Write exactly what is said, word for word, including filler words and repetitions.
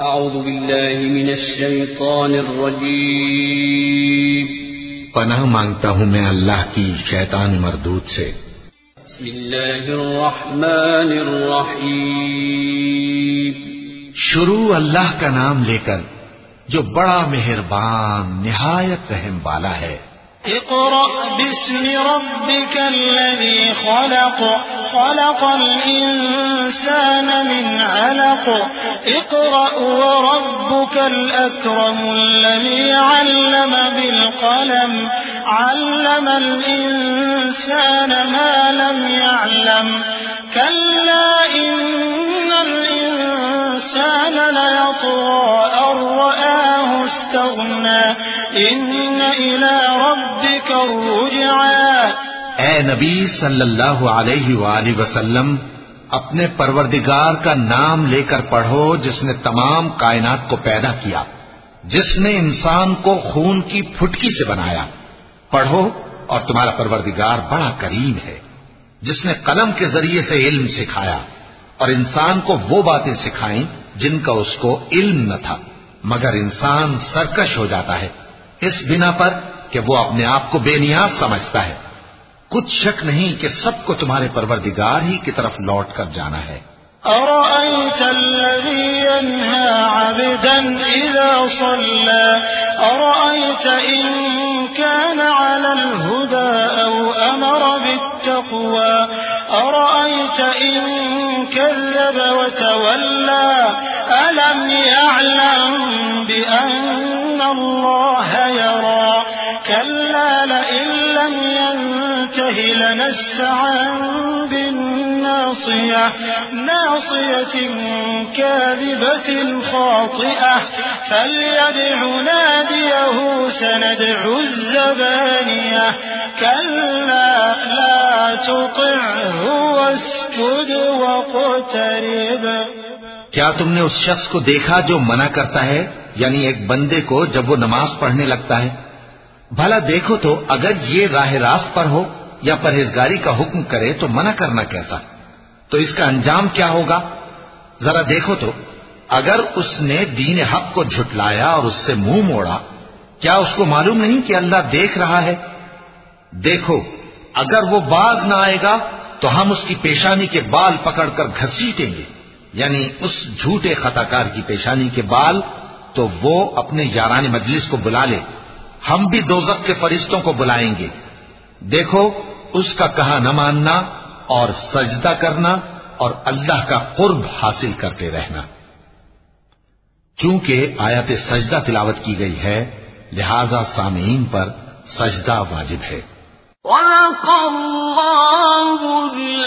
اعوذ باللہ من الشیطان الرجیم، پناہ مانگتا ہوں میں اللہ کی شیطان مردود سے۔ بسم اللہ الرحمن الرحیم، شروع اللہ کا نام لے کر جو بڑا مہربان نہایت رحم والا ہے۔ اقرأ باسم ربك الذي خلق خلق الإنسان من علق اقرأ وربك الأكرم الذي علم بالقلم علم الإنسان ما لم يعلم كلا إن الإنسان ليطغى أن رآه استغنى إن إلى ربك الرجعى۔ اے نبی صلی اللہ علیہ وآلہ وسلم، اپنے پروردگار کا نام لے کر پڑھو جس نے تمام کائنات کو پیدا کیا، جس نے انسان کو خون کی پھٹکی سے بنایا۔ پڑھو اور تمہارا پروردگار بڑا کریم ہے، جس نے قلم کے ذریعے سے علم سکھایا اور انسان کو وہ باتیں سکھائیں جن کا اس کو علم نہ تھا، مگر انسان سرکش ہو جاتا ہے اس بنا پر کہ وہ اپنے آپ کو بے نیاز سمجھتا ہے۔ کچھ شک نہیں کہ سب کو تمہارے پروردگار ہی کی طرف لوٹ کر جانا ہے۔ أرأيت الذي ينهى عبدا إذا صلى أرأيت إن كان على الهدى أو أمر بالتقوى أرأيت إن كذب وتولى ألم يعلم بأن الله يرى كلا لئن لم ينته لنسفعا بالناصية ناصية كاذبة خاطئة فليدع ناديه سندع الزبانية كلا لا تطعه واسجد واقترب۔ کیا تم نے اس شخص کو دیکھا جو منع کرتا ہے، یعنی ایک بندے کو جب وہ نماز پڑھنے لگتا ہے؟ بھلا دیکھو تو اگر یہ راہ راست پر ہو یا پرہیزگاری کا حکم کرے تو منع کرنا کیسا؟ تو اس کا انجام کیا ہوگا؟ ذرا دیکھو تو اگر اس نے دین حق کو جھٹلایا اور اس سے منہ موڑا، کیا اس کو معلوم نہیں کہ اللہ دیکھ رہا ہے؟ دیکھو اگر وہ باز نہ آئے گا تو ہم اس کی پیشانی کے بال پکڑ کر گھسیٹیں گے، یعنی اس جھوٹے خطاکار کی پیشانی کے بال، تو وہ اپنے یاران مجلس کو بلا لے، ہم بھی دوزخ کے فرشتوں کو بلائیں گے۔ دیکھو اس کا کہا نہ ماننا اور سجدہ کرنا اور اللہ کا قرب حاصل کرتے رہنا۔ چونکہ آیت سجدہ تلاوت کی گئی ہے لہذا سامعین پر سجدہ واجب ہے۔ وَلَقَ اللَّهُ